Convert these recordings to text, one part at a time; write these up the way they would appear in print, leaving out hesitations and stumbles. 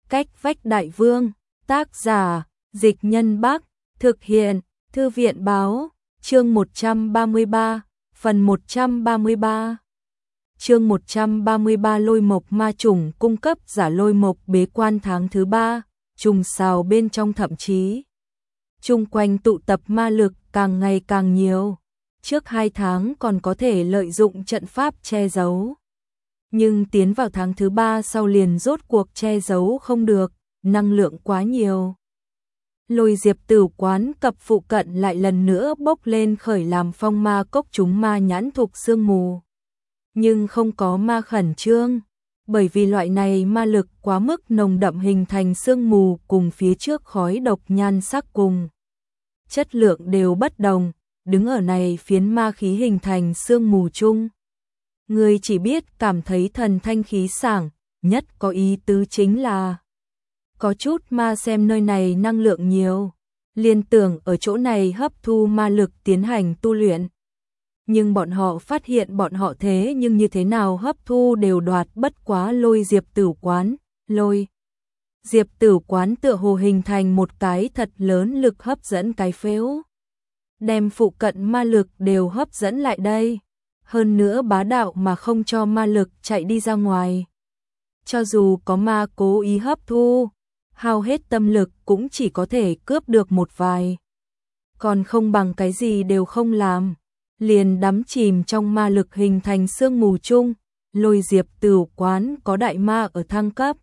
Cách vách đại vương, tác giả, Dịch Nhân Bắc, thực hiện, Thư viện báo, chương 133, phần 133. Chương 133 Lôi Mộc ma chủng cung cấp giả Lôi Mộc bế quan tháng thứ 3, trùng xào bên trong thậm chí. Chung quanh tụ tập ma lực càng ngày càng nhiều, trước 2 tháng còn có thể lợi dụng trận pháp che giấu. Nhưng tiến vào tháng thứ 3 sau liền rốt cuộc che giấu không được, năng lượng quá nhiều. Lôi Diệp Tử quán cập phụ cận lại lần nữa bốc lên khởi làm phong ma cốc chúng ma nhãn thục sương mù. Nhưng không có ma khẩn trương, bởi vì loại này ma lực quá mức nồng đậm hình thành sương mù cùng phía trước khói độc nhan sắc cùng. Chất lượng đều bất đồng, đứng ở này phiến ma khí hình thành sương mù chung. Người chỉ biết cảm thấy thần thanh khí sảng, nhất có ý tứ chính là có chút ma xem nơi này năng lượng nhiều, liên tưởng ở chỗ này hấp thu ma lực tiến hành tu luyện. Nhưng bọn họ phát hiện bọn họ thế nhưng như thế nào hấp thu đều đoạt bất quá Lôi Diệp Tử quán. Lôi Diệp Tử quán tựa hồ hình thành một cái thật lớn lực hấp dẫn cái phếu, đem phụ cận ma lực đều hấp dẫn lại đây, hơn nữa bá đạo mà không cho ma lực chạy đi ra ngoài. Cho dù có ma cố ý hấp thu, hao hết tâm lực cũng chỉ có thể cướp được một vài, còn không bằng cái gì đều không làm, liền đắm chìm trong ma lực hình thành sương mù chung. Lôi Diệp Tử quán có đại ma ở thăng cấp.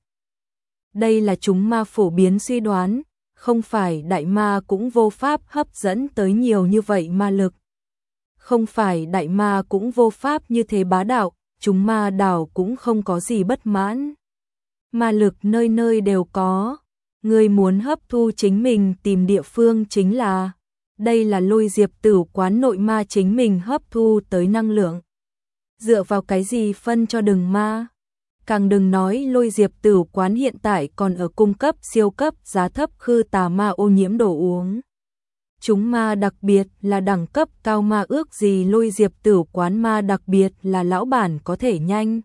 Đây là chúng ma phổ biến suy đoán, không phải đại ma cũng vô pháp hấp dẫn tới nhiều như vậy ma lực. Không phải đại ma cũng vô pháp như thế bá đạo, chúng ma đảo cũng không có gì bất mãn. Ma lực nơi nơi đều có, người muốn hấp thu chính mình tìm địa phương chính là. Đây là Lôi Diệp Tử quán nội ma chính mình hấp thu tới năng lượng. Dựa vào cái gì phân cho đừng ma? Càng đừng nói Lôi Diệp Tử quán hiện tại còn ở cung cấp siêu cấp giá thấp khư tà ma ô nhiễm đồ uống. Chúng ma đặc biệt là đẳng cấp cao ma ước gì Lôi Diệp Tử quán ma đặc biệt là lão bản có thể nhanh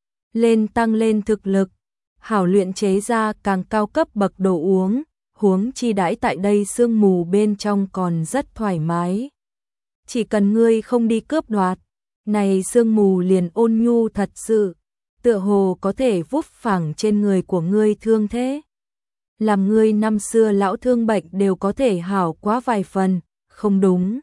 lên tăng lên thực lực, hảo luyện chế ra càng cao cấp bậc đồ uống, huống chi đãi tại đây sương mù bên trong còn rất thoải mái. Chỉ cần ngươi không đi cướp đoạt, này sương mù liền ôn nhu thật sự, tựa hồ có thể vút phẳng trên người của ngươi thương thế. Làm ngươi năm xưa lão thương bệnh đều có thể hảo quá vài phần, không đúng.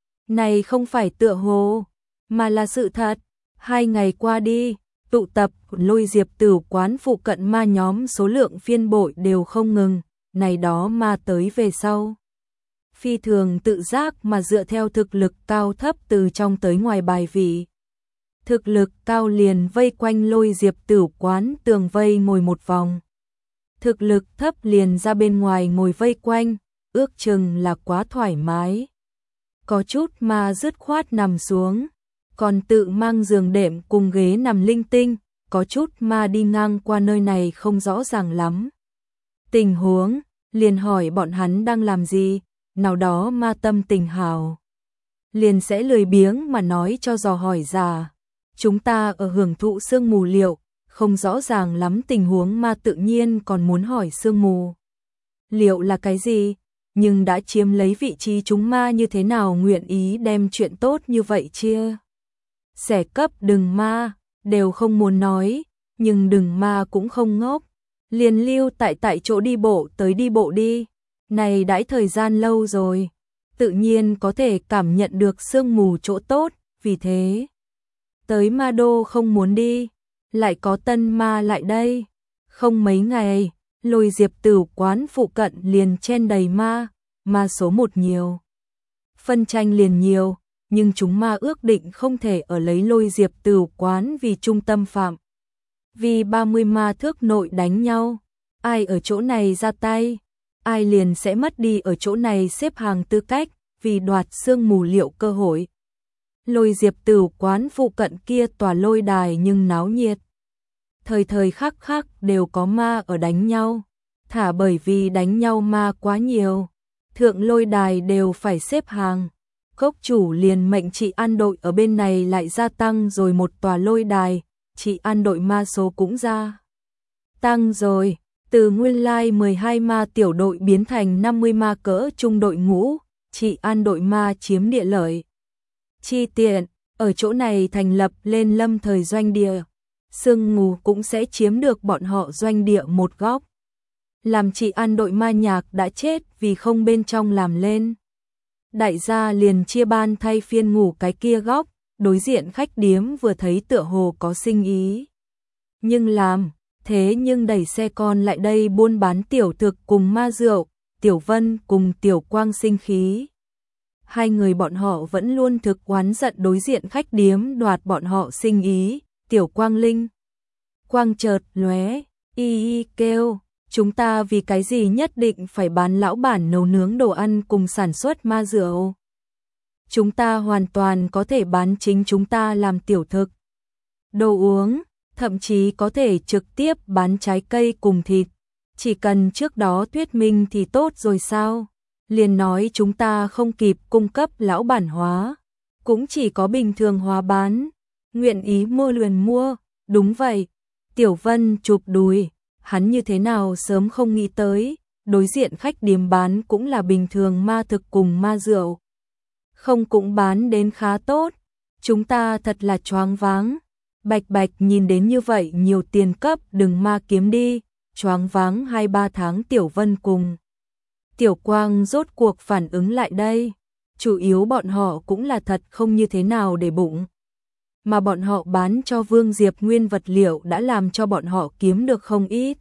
Này không phải tựa hồ, mà là sự thật. 2 ngày qua đi, tụ tập Lôi Diệp Tử quán phụ cận ma nhóm số lượng phiên bội đều không ngừng, này đó ma tới về sau. Phi thường tự giác mà dựa theo thực lực cao thấp từ trong tới ngoài bài vị. Thực lực cao liền vây quanh Lôi Diệp Tử quán tường vây ngồi một vòng. Thực lực thấp liền ra bên ngoài ngồi vây quanh, ước chừng là quá thoải mái. Có chút ma dứt khoát nằm xuống, còn tự mang giường đệm cùng ghế nằm linh tinh, có chút ma đi ngang qua nơi này không rõ ràng lắm tình huống, liền hỏi bọn hắn đang làm gì, nào đó ma tâm tình hào, liền sẽ lười biếng mà nói cho dò hỏi già. Chúng ta ở hưởng thụ sương mù liệu, không rõ ràng lắm tình huống ma tự nhiên còn muốn hỏi sương mù liệu là cái gì, nhưng đã chiếm lấy vị trí chúng ma như thế nào nguyện ý đem chuyện tốt như vậy chia sẻ cấp đừng ma, đều không muốn nói, nhưng đừng ma cũng không ngốc, liền lưu tại chỗ đi bộ tới đi bộ đi, này đãi thời gian lâu rồi, tự nhiên có thể cảm nhận được sương mù chỗ tốt, vì thế tới ma đô không muốn đi, lại có tân ma lại đây. Không mấy ngày, Lôi Diệp Tử quán phụ cận liền chen đầy ma, ma số 1 nhiều. Phân tranh liền nhiều, nhưng chúng ma ước định không thể ở lấy Lôi Diệp Tử quán vì trung tâm phạm. Vì 30 ma thước nội đánh nhau, ai ở chỗ này ra tay, ai liền sẽ mất đi ở chỗ này xếp hàng tư cách, vì đoạt sương mù liệu cơ hội. Lôi Diệp Tử quán phụ cận kia tòa lôi đài nhưng náo nhiệt. Thời thời khắc khắc đều có ma ở đánh nhau, thả bởi vì đánh nhau ma quá nhiều, thượng lôi đài đều phải xếp hàng. Cốc chủ liền mệnh chị an đội ở bên này lại gia tăng rồi một tòa lôi đài, chị an đội ma số cũng ra tăng rồi, Từ nguyên lai 12 ma tiểu đội biến thành 50 ma cỡ trung đội ngũ, trị an đội ma chiếm địa lợi. Chi tiện, ở chỗ này thành lập lên lâm thời doanh địa. Sương mù cũng sẽ chiếm được bọn họ doanh địa một góc. Làm trị an đội ma nhạc đã chết vì không bên trong làm lên. Đại gia liền chia ban thay phiên ngủ cái kia góc, đối diện khách điếm vừa thấy tựa hồ có sinh ý. Nhưng làm, thế nhưng đẩy xe con lại đây buôn bán tiểu thực cùng ma rượu, Tiểu Vân cùng Tiểu Quang sinh khí. Hai người bọn họ vẫn luôn thực oán giận đối diện khách điếm đoạt bọn họ sinh ý, Tiểu Quang Linh. Quang chợt lóe, y kêu, chúng ta vì cái gì nhất định phải bán lão bản nấu nướng đồ ăn cùng sản xuất ma rượu. Chúng ta hoàn toàn có thể bán chính chúng ta làm tiểu thực, đồ uống, thậm chí có thể trực tiếp bán trái cây cùng thịt. Chỉ cần trước đó thuyết minh thì tốt rồi sao? Liền nói chúng ta không kịp cung cấp lão bản hóa, cũng chỉ có bình thường hóa bán. Nguyện ý mua liền mua, đúng vậy. Tiểu Vân chụp đùi, hắn như thế nào sớm không nghĩ tới, đối diện khách điếm bán cũng là bình thường ma thực cùng ma rượu. Không cũng bán đến khá tốt, chúng ta thật là choáng váng. Bạch Bạch nhìn đến như vậy nhiều tiền cấp đừng ma kiếm đi, choáng váng 2-3 tháng. Tiểu Vân cùng Tiểu Quang rốt cuộc phản ứng lại đây, chủ yếu bọn họ cũng là thật không như thế nào để bụng. Mà bọn họ bán cho Vương Diệp nguyên vật liệu đã làm cho bọn họ kiếm được không ít.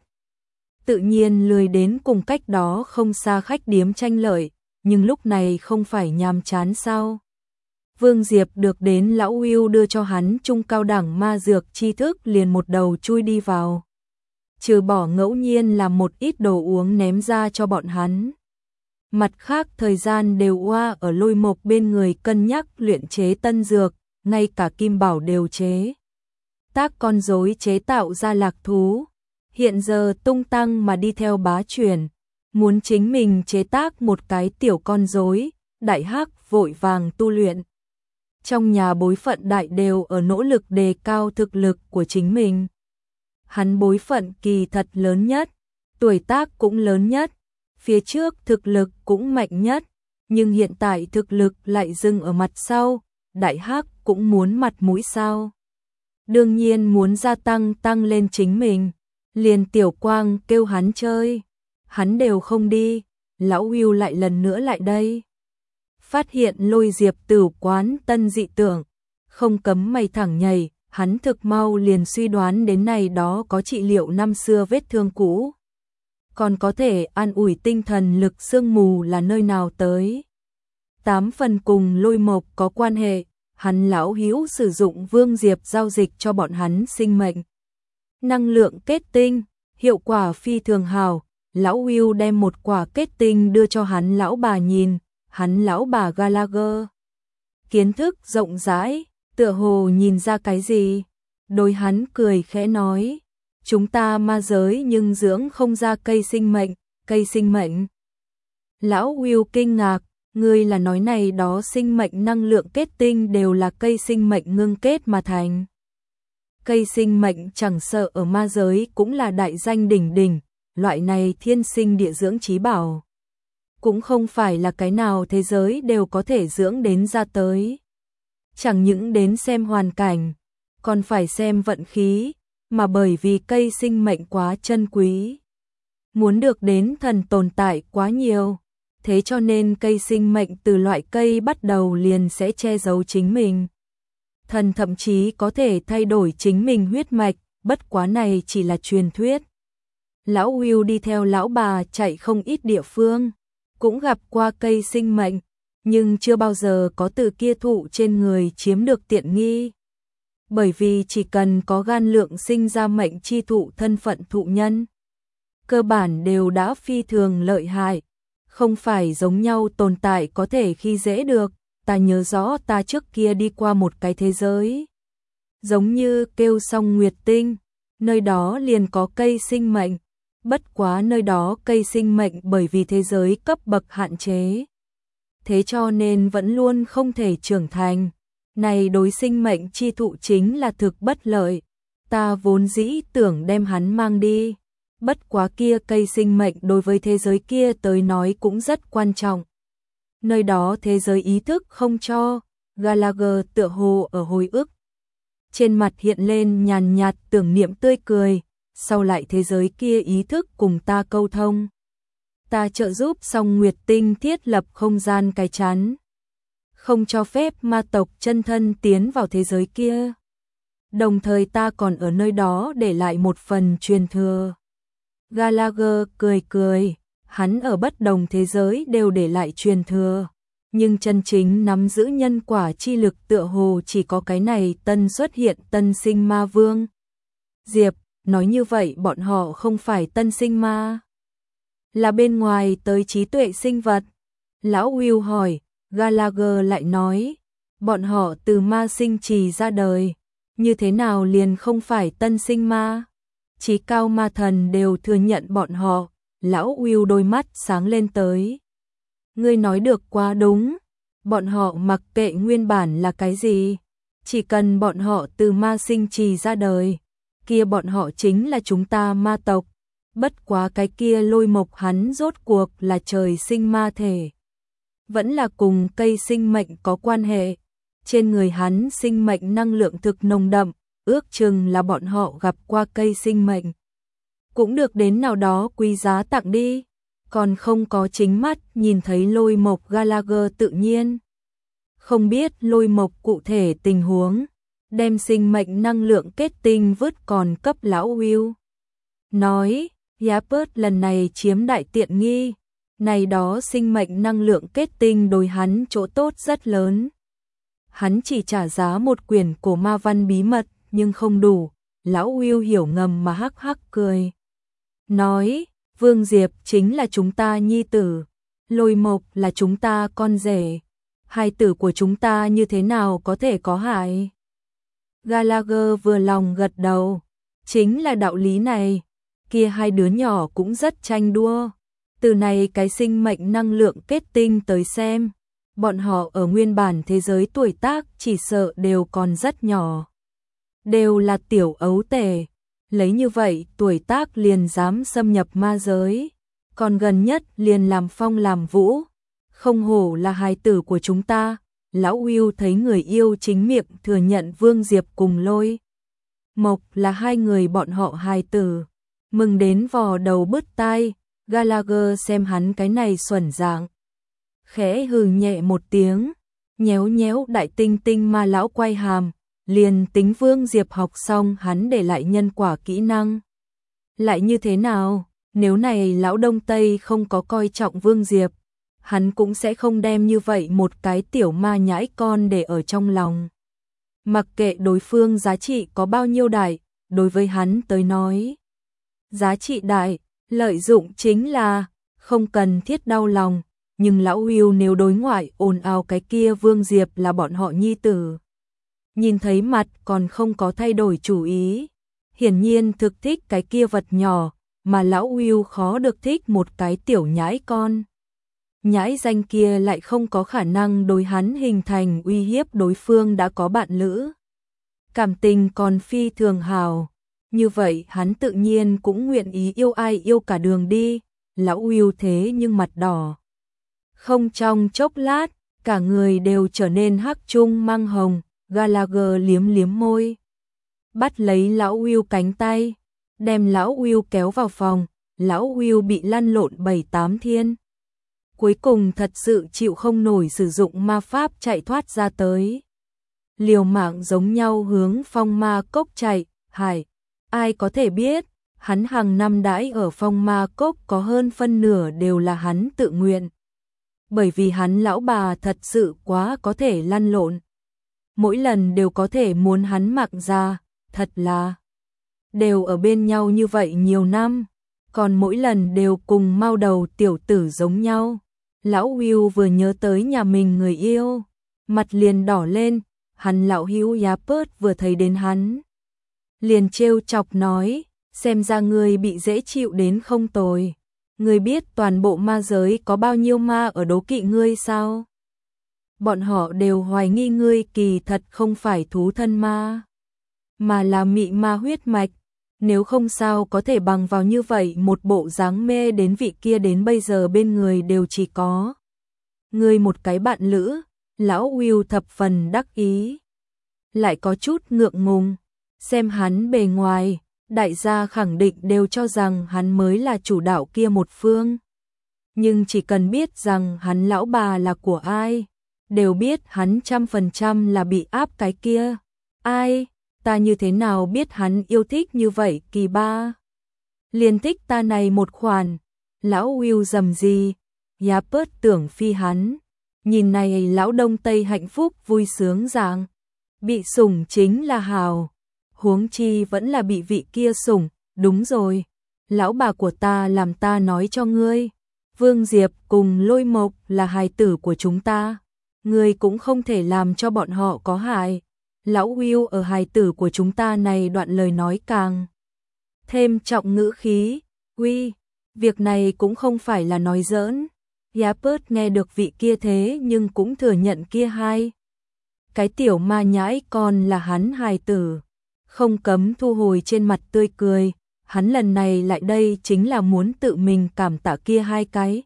Tự nhiên lười đến cùng cách đó không xa khách điếm tranh lợi, nhưng lúc này không phải nhàm chán sao. Vương Diệp được đến lão Hưu đưa cho hắn trung cao đẳng ma dược tri thức liền một đầu chui đi vào. Trừ bỏ ngẫu nhiên làm một ít đồ uống ném ra cho bọn hắn. Mặt khác thời gian đều qua ở Lôi Mộc bên người cân nhắc luyện chế tân dược, ngay cả kim bảo đều chế. Tác con rối chế tạo ra lạc thú. Hiện giờ tung tăng mà đi theo bá truyền, muốn chính mình chế tác một cái tiểu con rối, Đại Hắc vội vàng tu luyện. Trong nhà bối phận đại đều ở nỗ lực đề cao thực lực của chính mình. Hắn bối phận kỳ thật lớn nhất, tuổi tác cũng lớn nhất, phía trước thực lực cũng mạnh nhất, nhưng hiện tại thực lực lại dừng ở mặt sau, Đại Hắc cũng muốn mặt mũi sao. Đương nhiên muốn gia tăng lên chính mình, liền Tiểu Quang kêu hắn chơi, hắn đều không đi, lão Hưu lại lần nữa lại đây. Phát hiện Lôi Diệp tử quán tân dị tưởng, không cấm mày thẳng nhảy, hắn thực mau liền suy đoán đến này đó có trị liệu năm xưa vết thương cũ. Còn có thể an ủi tinh thần lực sương mù là nơi nào tới. 8 phần cùng Lôi Mộc có quan hệ, hắn lão Hữu sử dụng Vương Diệp giao dịch cho bọn hắn sinh mệnh. Năng lượng kết tinh, hiệu quả phi thường hào, lão Hữu đem một quả kết tinh đưa cho hắn lão bà nhìn, hắn lão bà Gallagher. Kiến thức rộng rãi, tựa hồ nhìn ra cái gì, đối hắn cười khẽ nói, chúng ta ma giới nhưng dưỡng không ra cây sinh mệnh. Lão Hữu kinh ngạc, ngươi là nói này đó sinh mệnh năng lượng kết tinh đều là cây sinh mệnh ngưng kết mà thành. Cây sinh mệnh chẳng sợ ở ma giới cũng là đại danh đỉnh đỉnh, loại này thiên sinh địa dưỡng trí bảo. Cũng không phải là cái nào thế giới đều có thể dưỡng đến ra tới. Chẳng những đến xem hoàn cảnh, còn phải xem vận khí, mà bởi vì cây sinh mệnh quá chân quý. Muốn được đến thần tồn tại quá nhiều, thế cho nên cây sinh mệnh từ loại cây bắt đầu liền sẽ che giấu chính mình. Thần thậm chí có thể thay đổi chính mình huyết mạch, bất quá này chỉ là truyền thuyết. Lão Hữu đi theo lão bà chạy không ít địa phương, cũng gặp qua cây sinh mệnh, nhưng chưa bao giờ có từ kia thụ trên người chiếm được tiện nghi. Bởi vì chỉ cần có gan lượng sinh ra mệnh chi thụ thân phận thụ nhân, cơ bản đều đã phi thường lợi hại, không phải giống nhau tồn tại có thể khi dễ được. Ta nhớ rõ ta trước kia đi qua một cái thế giới, giống như kêu Song Nguyệt Tinh, nơi đó liền có cây sinh mệnh, bất quá nơi đó cây sinh mệnh bởi vì thế giới cấp bậc hạn chế, thế cho nên vẫn luôn không thể trưởng thành. Này đối sinh mệnh chi thụ chính là thực bất lợi, ta vốn dĩ tưởng đem hắn mang đi, bất quá kia cây sinh mệnh đối với thế giới kia tới nói cũng rất quan trọng. Nơi đó thế giới ý thức không cho, Gallagher tựa hồ ở hồi ức. Trên mặt hiện lên nhàn nhạt tưởng niệm tươi cười, sau lại thế giới kia ý thức cùng ta câu thông. Ta trợ giúp Song Nguyệt Tinh thiết lập không gian cái chắn, không cho phép ma tộc chân thân tiến vào thế giới kia. Đồng thời ta còn ở nơi đó để lại một phần truyền thừa. Gallagher cười cười, hắn ở bất đồng thế giới đều để lại truyền thừa, nhưng chân chính nắm giữ nhân quả chi lực tựa hồ chỉ có cái này tân xuất hiện tân sinh ma vương. Diệp, nói như vậy bọn họ không phải tân sinh ma, là bên ngoài tới trí tuệ sinh vật. Lão Will hỏi, Gallagher lại nói, bọn họ từ ma sinh trì ra đời, như thế nào liền không phải tân sinh ma? Chí cao ma thần đều thừa nhận bọn họ. Lão Will đôi mắt sáng lên tới. Ngươi nói được quá đúng, bọn họ mặc kệ nguyên bản là cái gì, chỉ cần bọn họ từ ma sinh trì ra đời, kia bọn họ chính là chúng ta ma tộc. Bất quá cái kia Lôi Mộc hắn rốt cuộc là trời sinh ma thể, vẫn là cùng cây sinh mệnh có quan hệ. Trên người hắn sinh mệnh năng lượng thực nồng đậm, ước chừng là bọn họ gặp qua cây sinh mệnh, cũng được đến nào đó quý giá tặng đi, còn không có chính mắt nhìn thấy Lôi Mộc. Gallagher tự nhiên không biết Lôi Mộc cụ thể tình huống, đem sinh mệnh năng lượng kết tinh vứt còn cấp lão Will. Nói, Yapert lần này chiếm đại tiện nghi, này đó sinh mệnh năng lượng kết tinh đối hắn chỗ tốt rất lớn. Hắn chỉ trả giá một quyển cổ ma văn bí mật, nhưng không đủ. Lão Will hiểu ngầm mà hắc hắc cười. Nói, Vương Diệp chính là chúng ta nhi tử, Lôi Mộc là chúng ta con rể. Hai tử của chúng ta như thế nào có thể có hại? Gallagher vừa lòng gật đầu. Chính là đạo lý này. Kia hai đứa nhỏ cũng rất tranh đua. Từ này cái sinh mệnh năng lượng kết tinh tới xem, bọn họ ở nguyên bản thế giới tuổi tác chỉ sợ đều còn rất nhỏ. Đều là tiểu ấu tể, lấy như vậy tuổi tác liền dám xâm nhập ma giới, còn gần nhất liền làm phong làm vũ, không hổ là hài tử của chúng ta. Lão Will thấy người yêu chính miệng thừa nhận Vương Diệp cùng Lôi Mộc là hai người bọn họ hài tử, mừng đến vò đầu bứt tai. Gallagher xem hắn cái này xuẩn dạng, khẽ hừ nhẹ một tiếng, nhéo nhéo đại tinh tinh ma lão quay hàm, liền tính Vương Diệp học xong hắn để lại nhân quả kỹ năng. Lại như thế nào, nếu này lão Đông Tây không có coi trọng Vương Diệp, hắn cũng sẽ không đem như vậy một cái tiểu ma nhãi con để ở trong lòng. Mặc kệ đối phương giá trị có bao nhiêu đại, đối với hắn tới nói, giá trị đại, lợi dụng chính là không cần thiết đau lòng. Nhưng lão Will nếu đối ngoại ồn ào cái kia Vương Diệp là bọn họ nhi tử, nhìn thấy mặt còn không có thay đổi chủ ý, hiển nhiên thực thích cái kia vật nhỏ, mà lão Will khó được thích một cái tiểu nhãi con. Nhãi danh kia lại không có khả năng đối hắn hình thành uy hiếp, đối phương đã có bạn lữ, cảm tình còn phi thường hào, như vậy hắn tự nhiên cũng nguyện ý yêu ai yêu cả đường đi. Lão Will thế nhưng mặt đỏ, không trong chốc lát, cả người đều trở nên hắc trung mang hồng. Gallagher liếm liếm môi, bắt lấy lão Will cánh tay, đem lão Will kéo vào phòng. Lão Will bị lăn lộn 7-8 thiên, cuối cùng thật sự chịu không nổi, sử dụng ma pháp chạy thoát ra tới, liều mạng giống nhau hướng phong ma cốc chạy. Ai có thể biết, hắn hàng năm đãi ở phong ma cốc có hơn phân nửa đều là hắn tự nguyện. Bởi vì hắn lão bà thật sự quá có thể lăn lộn, mỗi lần đều có thể muốn hắn mặc ra, thật là đều ở bên nhau như vậy nhiều năm, còn mỗi lần đều cùng mau đầu tiểu tử giống nhau. Lão Will vừa nhớ tới nhà mình người yêu, mặt liền đỏ lên. Hắn lão hữu Yapert vừa thấy đến hắn, liền trêu chọc nói, xem ra ngươi bị dễ chịu đến không tồi. Ngươi biết toàn bộ ma giới có bao nhiêu ma ở đố kỵ ngươi sao? Bọn họ đều hoài nghi ngươi kỳ thật không phải thú thân ma, mà là mị ma huyết mạch. Nếu không sao có thể bằng vào như vậy một bộ dáng mê đến vị kia đến bây giờ bên người đều chỉ có ngươi một cái bạn lữ. Lão Will thập phần đắc ý, lại có chút ngượng ngùng, xem hắn bề ngoài, đại gia khẳng định đều cho rằng hắn mới là chủ đạo kia một phương. Nhưng chỉ cần biết rằng hắn lão bà là của ai, đều biết hắn 100% là bị áp cái kia. Ai, ta như thế nào biết hắn yêu thích như vậy kỳ ba. Liền thích ta này một khoản. Lão Will rầm gì, giá bớt tưởng phi hắn. Nhìn này lão Đông Tây hạnh phúc vui sướng rằng, bị sủng chính là hào. Huống chi vẫn là bị vị kia sủng, đúng rồi. Lão bà của ta làm ta nói cho ngươi. Vương Diệp cùng Lôi Mộc là hài tử của chúng ta. Ngươi cũng không thể làm cho bọn họ có hại. Lão Will ở hài tử của chúng ta này đoạn lời nói càng thêm trọng ngữ khí. Uy, việc này cũng không phải là nói giỡn. Yapert nghe được vị kia thế nhưng cũng thừa nhận kia hai cái tiểu ma nhãi còn là hắn hài tử. Không cấm thu hồi trên mặt tươi cười. Hắn lần này lại đây chính là muốn tự mình cảm tạ kia hai cái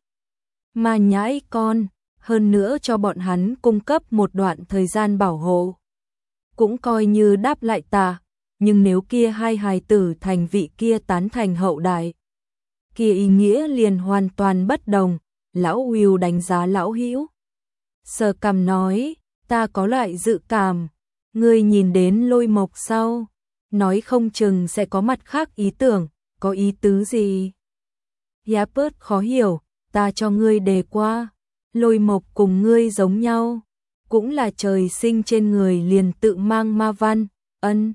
ma nhãi con, hơn nữa cho bọn hắn cung cấp một đoạn thời gian bảo hộ. Cũng coi như đáp lại ta, nhưng nếu kia hai hài tử thành vị kia tán thành hậu đại, kia ý nghĩa liền hoàn toàn bất đồng. Lão Will đánh giá lão Hữu sờ cằm nói, ta có loại dự cảm, ngươi nhìn đến Lôi Mộc sau, nói không chừng sẽ có mặt khác ý tưởng. Có ý tứ gì? Yapert khó hiểu, ta cho ngươi đề qua, Lôi Mộc cùng ngươi giống nhau, cũng là trời sinh trên người liền tự mang ma văn. Ân,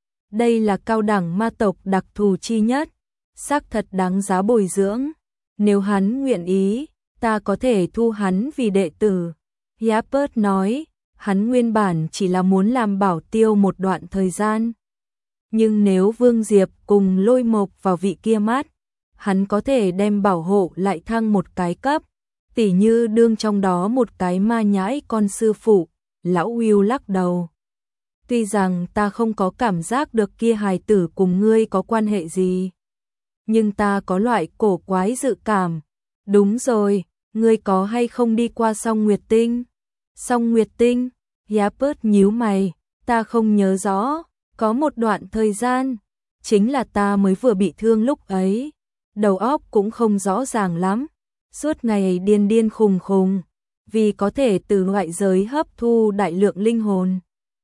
đây là cao đẳng ma tộc đặc thù chi nhất, xác thật đáng giá bồi dưỡng. Nếu hắn nguyện ý, ta có thể thu hắn vì đệ tử. Yapert nói, hắn nguyên bản chỉ là muốn làm bảo tiêu một đoạn thời gian. Nhưng nếu Vương Diệp cùng Lôi Mộc vào vị kia mắt, hắn có thể đem bảo hộ lại thăng một cái cấp, tỉ như đương trong đó một cái ma nhãi con sư phụ. Lão Will lắc đầu. Tuy rằng ta không có cảm giác được kia hài tử cùng ngươi có quan hệ gì, nhưng ta có loại cổ quái dự cảm. Đúng rồi, ngươi có hay không đi qua Song Nguyệt Tinh? Song Nguyệt Tinh? Yapert nhíu mày, ta không nhớ rõ. Có một đoạn thời gian, chính là ta mới vừa bị thương lúc ấy, đầu óc cũng không rõ ràng lắm, suốt ngày điên điên khùng khùng, vì có thể từ ngoại giới hấp thu đại lượng linh hồn.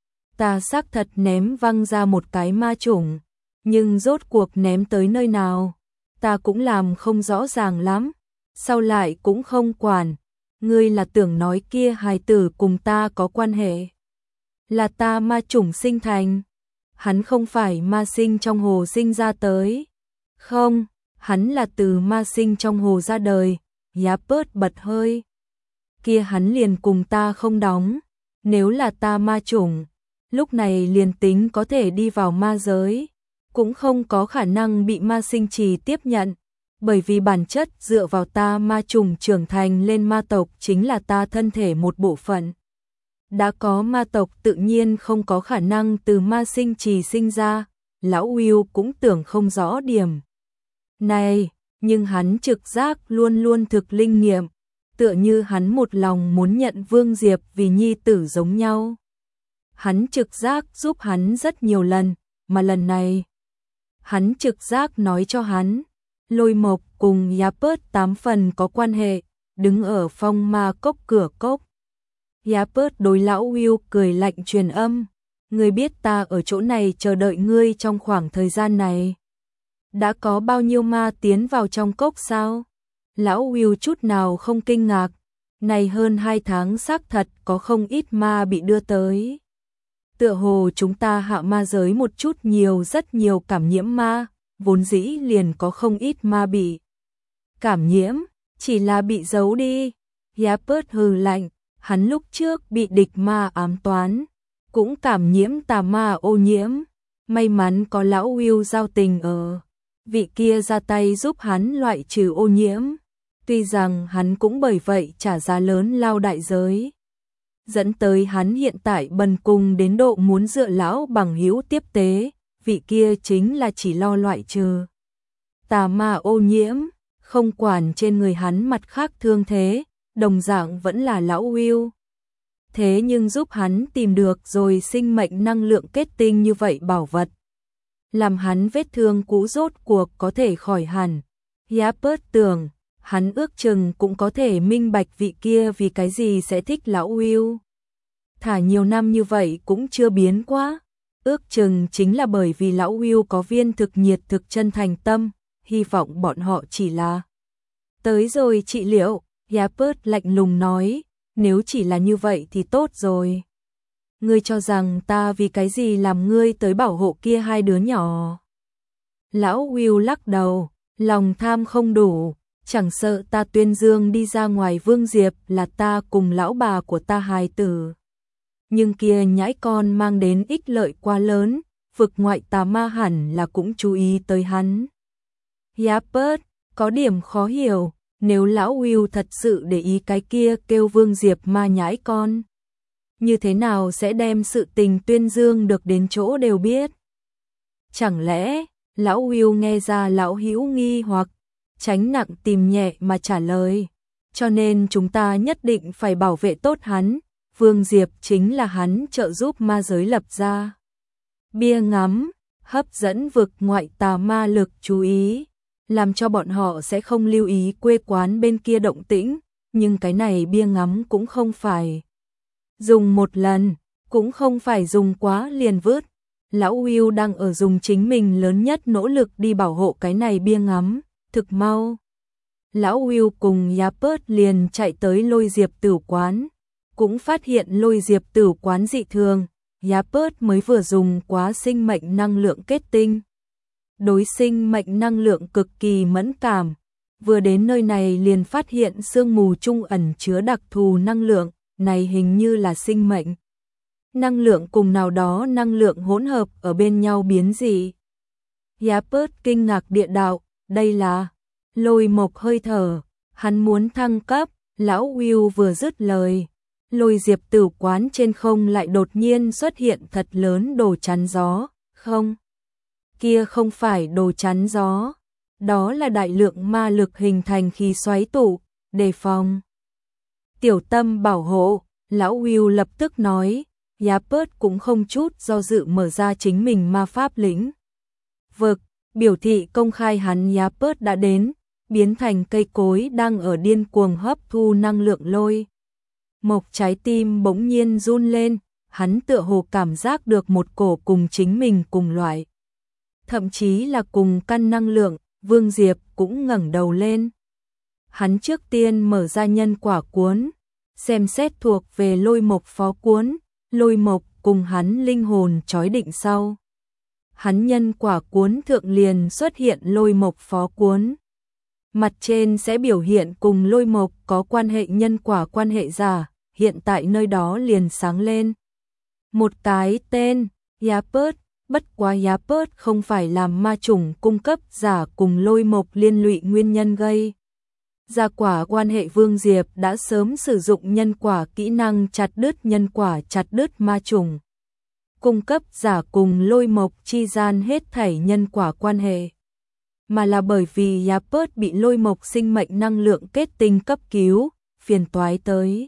Ta xác thật ném văng ra một cái ma chủng, nhưng rốt cuộc ném tới nơi nào, ta cũng làm không rõ ràng lắm, sau lại cũng không quản. Ngươi là tưởng nói kia hài tử cùng ta có quan hệ, là ta ma chủng sinh thành. Hắn không phải ma sinh trong hồ sinh ra tới. Không, hắn là từ ma sinh trong hồ ra đời. Yapert bật hơi. Kia hắn liền cùng ta không đóng. Nếu là ta ma chủng, lúc này liền tính có thể đi vào ma giới, cũng không có khả năng bị ma sinh trì tiếp nhận. Bởi vì bản chất dựa vào ta ma chủng trưởng thành lên ma tộc chính là ta thân thể một bộ phận. Đã có ma tộc tự nhiên không có khả năng từ ma sinh trì sinh ra. Lão Will cũng tưởng không rõ điểm này, nhưng hắn trực giác luôn luôn thực linh nghiệm, tựa như hắn một lòng muốn nhận Vương Diệp vì nhi tử giống nhau. Hắn trực giác giúp hắn rất nhiều lần, mà lần này hắn trực giác nói cho hắn, Lôi Mộc cùng Yapert 8 phần có quan hệ, đứng ở phong ma cốc cửa cốc. Yapert đối lão Will cười lạnh truyền âm, ngươi biết ta ở chỗ này chờ đợi ngươi trong khoảng thời gian này. Đã có bao nhiêu ma tiến vào trong cốc sao? Lão Will chút nào không kinh ngạc, này hơn 2 tháng xác thật có không ít ma bị đưa tới. Tựa hồ chúng ta hạ ma giới một chút nhiều rất nhiều cảm nhiễm ma, vốn dĩ liền có không ít ma bị cảm nhiễm, chỉ là bị giấu đi. Yapert hừ lạnh. Hắn lúc trước bị địch ma ám toán, cũng cảm nhiễm tà ma ô nhiễm. May mắn có lão Will giao tình ở, vị kia ra tay giúp hắn loại trừ ô nhiễm. Tuy rằng hắn cũng bởi vậy trả giá lớn lao đại giới, dẫn tới hắn hiện tại bần cùng đến độ muốn dựa lão bằng hữu tiếp tế. vị kia chính là chỉ lo loại trừ tà ma ô nhiễm, không quản trên người hắn mặt khác thương thế, đồng dạng vẫn là lão Will. Thế nhưng giúp hắn tìm được rồi sinh mệnh năng lượng kết tinh như vậy bảo vật, làm hắn vết thương cũ rốt cuộc có thể khỏi hẳn. Yapert tưởng, hắn ước chừng cũng có thể minh bạch vị kia vì cái gì sẽ thích lão Will. Thả nhiều năm như vậy cũng chưa biến quá, ước chừng chính là bởi vì lão Will có viên thực nhiệt thực chân thành tâm, hy vọng bọn họ chỉ là tới rồi trị liệu. Yapert lạnh lùng nói, nếu chỉ là như vậy thì tốt rồi. Ngươi cho rằng ta vì cái gì làm ngươi tới bảo hộ kia hai đứa nhỏ? Lão Will lắc đầu, lòng tham không đủ, chẳng sợ ta tuyên dương đi ra ngoài Vương Diệp là ta cùng lão bà của ta hài tử. Nhưng kia nhãi con mang đến ích lợi quá lớn, vực ngoại tà ma hẳn là cũng chú ý tới hắn. Yapert có điểm khó hiểu, nếu lão Will thật sự để ý cái kia kêu Vương Diệp ma nhãi con, như thế nào sẽ đem sự tình tuyên dương được đến chỗ đều biết? Chẳng lẽ, lão Will nghe ra lão hữu nghi hoặc, tránh nặng tìm nhẹ mà trả lời, cho nên chúng ta nhất định phải bảo vệ tốt hắn, Vương Diệp chính là hắn trợ giúp ma giới lập ra bia ngắm, hấp dẫn vực ngoại tà ma lực chú ý, làm cho bọn họ sẽ không lưu ý quê quán bên kia động tĩnh, nhưng cái này bia ngắm cũng không phải dùng một lần, cũng không phải dùng quá liền vứt. Lão Will đang ở dùng chính mình lớn nhất nỗ lực đi bảo hộ cái này bia ngắm, thực mau. Lão Will cùng Yapert liền chạy tới Lôi Diệp Tử quán, cũng phát hiện Lôi Diệp Tử quán dị thường, Yapert mới vừa dùng quá sinh mệnh năng lượng kết tinh. Đối sinh mệnh năng lượng cực kỳ mẫn cảm, vừa đến nơi này liền phát hiện sương mù trung ẩn chứa đặc thù năng lượng, này hình như là sinh mệnh năng lượng cùng nào đó năng lượng hỗn hợp ở bên nhau biến dị. Yapert kinh ngạc địa đạo, đây là lôi mộc hơi thở, hắn muốn thăng cấp. Lão Will vừa dứt lời, Lôi Diệp Tử quán trên không lại đột nhiên xuất hiện thật lớn đồ chắn gió, không, kia không phải đồ chắn gió, đó là đại lượng ma lực hình thành khí xoáy tụ, đề phòng. Tiểu tâm bảo hộ, lão Will lập tức nói, Yapert cũng không chút do dự mở ra chính mình ma pháp lĩnh vực, biểu thị công khai hắn Yapert đã đến, biến thành cây cối đang ở điên cuồng hấp thu năng lượng lôi. Mộc trái tim bỗng nhiên run lên, hắn tựa hồ cảm giác được một cổ cùng chính mình cùng loại, thậm chí là cùng căn năng lượng. Vương Diệp cũng ngẩng đầu lên. Hắn trước tiên mở ra nhân quả cuốn, xem xét thuộc về lôi mộc phó cuốn, lôi mộc cùng hắn linh hồn chói định sau. Hắn nhân quả cuốn thượng liền xuất hiện lôi mộc phó cuốn. Mặt trên sẽ biểu hiện cùng lôi mộc có quan hệ nhân quả quan hệ giả, hiện tại nơi đó liền sáng lên một cái tên, Yapert, bất quá Yapert không phải làm ma chủng cung cấp giả cùng lôi mộc liên lụy nguyên nhân gây ra quả quan hệ. Vương Diệp đã sớm sử dụng nhân quả kỹ năng chặt đứt nhân quả, chặt đứt ma chủng cung cấp giả cùng lôi mộc chi gian hết thảy nhân quả quan hệ, mà là bởi vì Yapert bị lôi mộc sinh mệnh năng lượng kết tinh cấp cứu, phiền toái tới.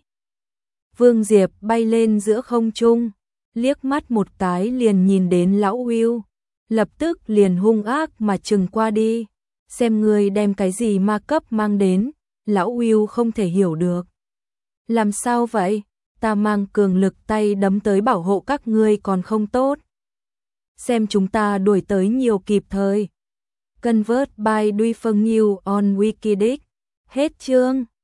Vương Diệp bay lên giữa không trung, liếc mắt một cái liền nhìn đến lão Will, lập tức liền hung ác mà trừng qua đi, xem người đem cái gì ma cấp mang đến. Lão Will không thể hiểu được. Làm sao vậy? Ta mang cường lực tay đấm tới bảo hộ các ngươi còn không tốt. Xem chúng ta đuổi tới nhiều kịp thời. Convert by Duy Phân New on Wikidex. Hết chương.